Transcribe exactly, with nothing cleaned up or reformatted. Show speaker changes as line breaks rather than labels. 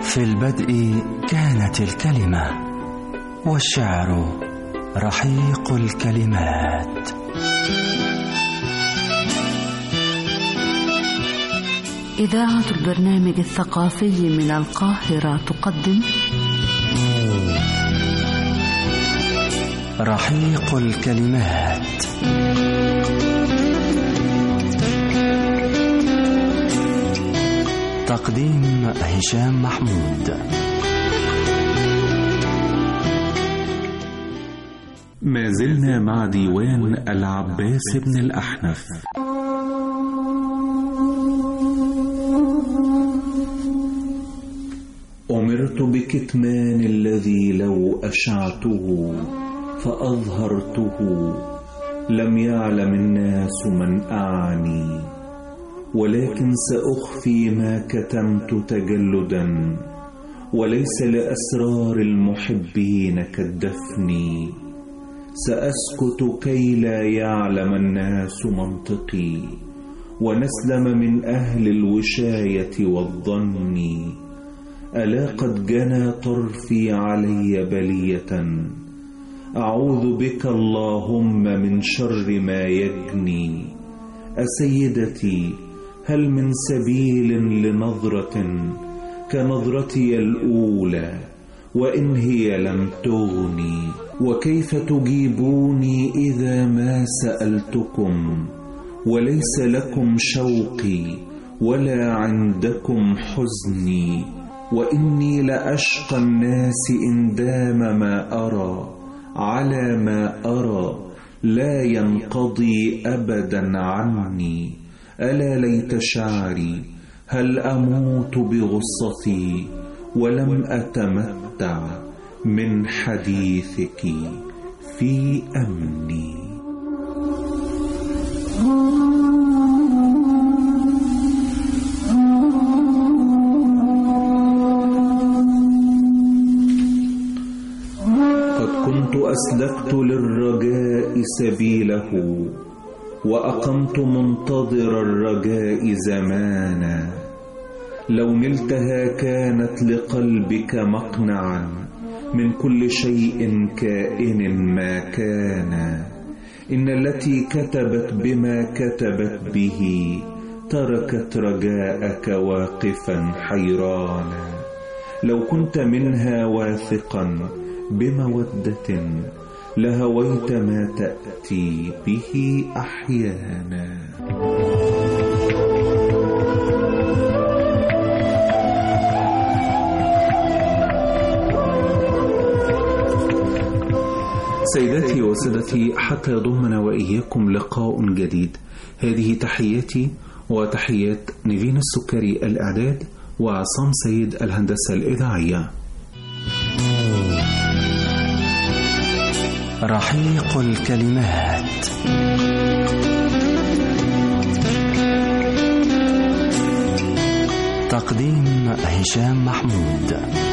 في البدء كانت الكلمة، والشعر رحيق الكلمات.
إذاعة البرنامج الثقافي من القاهرة تقدم
رحيق الكلمات. تقديم هشام محمود.
ما زلنا مع ديوان العباس بن الأحنف.
أمرت بكتمان الذي لو أشعته فأظهرته لم يعلم الناس من أعني، ولكن سأخفي ما كتمت تجلدا، وليس لأسرار المحبين كالدفن. سأسكت كي لا يعلم الناس منطقي، ونسلم من أهل الوشاية والظن. ألا قد جنى طرفي علي بلية، أعوذ بك اللهم من شر ما يجني. أسيدتي هل من سبيل لنظرة كنظرتي الأولى وإن هي لم تغني؟ وكيف تجيبوني إذا ما سألتكم، وليس لكم شوقي ولا عندكم حزني؟ وإني لأشقى الناس إن دام ما أرى على ما أرى لا ينقضي أبدا عني. ألا ليت شعري هل أموت بغصتي ولم أتمتع من حديثك في أمني. أسلكت للرجاء سبيله، وأقمت منتظر الرجاء زمانا. لو نلتها كانت لقلبك مقنعا من كل شيء كائن ما كان. إن التي كتبت بما كتبت به تركت رجاءك واقفا حيرانا. لو كنت منها واثقا بمودة لهويت ما تأتي به أحيانا.
سيداتي وسادتي، حتى يضمنا وإياكم لقاء جديد، هذه تحياتي وتحيات نيفين السكري الإعداد وعصام سيد الهندسة الإذاعية.
رحيق الكلمات. تقديم هشام محمود.